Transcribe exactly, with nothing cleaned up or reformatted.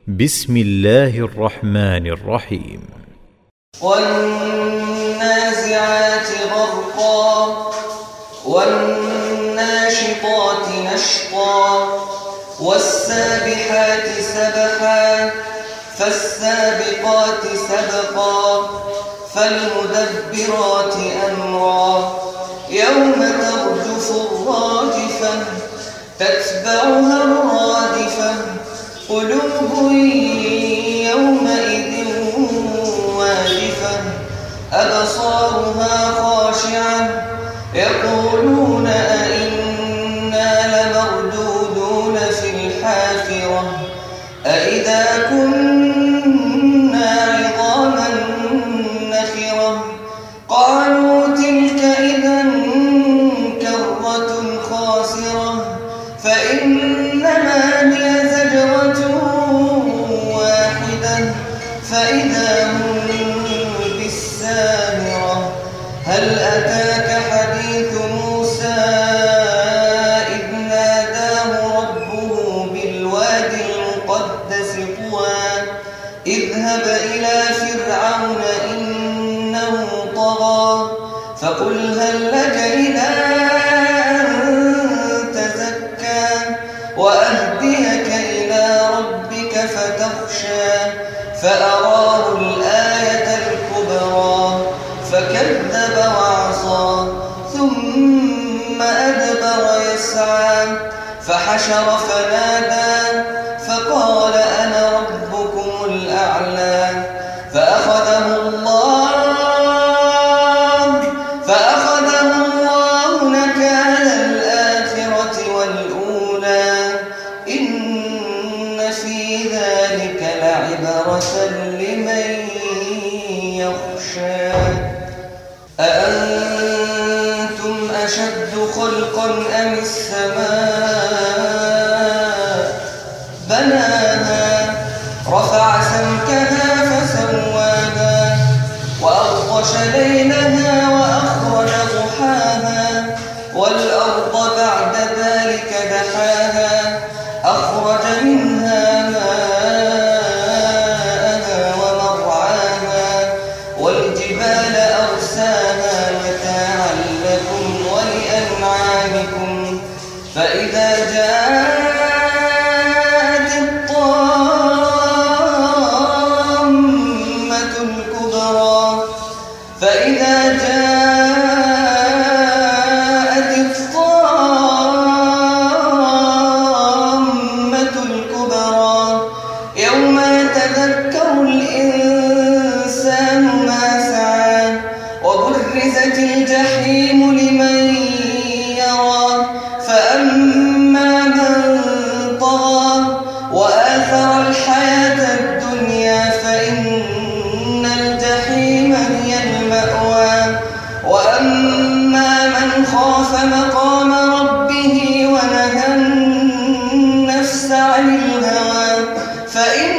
بسم الله الرحمن الرحيم. والنازعات غرقا والناشطات نشطا والسابحات سبحا فالسابقات سبقا فالمدبرات أمرا يوم ترجف الراجفة تتبعها الرادفة قلوب يومئذ واجفة أبصارها خاشعة يقولون أئنا لمردودون في الحافرة أئذا كنا عظاما نخرة قالوا تلك إذا كرة خاسرة فإنما هي زجرة واحدة فإذا هم بالساهرة هل أتاك حديث موسى إذ ناداه ربه بالواد المقدس طوى اذهب إلى فرعون إنه طغى فقل هل لك إلى أن تزكى وأهديك إلى ربك فتخشى فأراه الآية الكبرى فكذب وعصى ثم أدبر يسعى فحشر فنادى فقال أنا ربكم الأعلى فأخذه الله فأخذه الله نكال الآخرة والأولى إن في ذلك لعبرة لمن يخشى أأنتم أشد خلقا أم السماء بناها رفع سمكها فسواها وأغطش ليلها وأخرج ضحاها والأرض بعد ذلك دحاها أخرج منها ماءها ومرعاها والجبال أرساها متاعا لكم ولأنعامكم فإذا جاءت الطامة الكبرى فإذا جاءت الطامة الكبرى يوم يتذكر الإنسان ما سعى وبرزت الجحيم لمن يرى فأما من طغى وآثر الحياة الدنيا فإن الجحيم هي المأوى وأما من خاف مقام ربه ونهى النفس عن الهوى فإن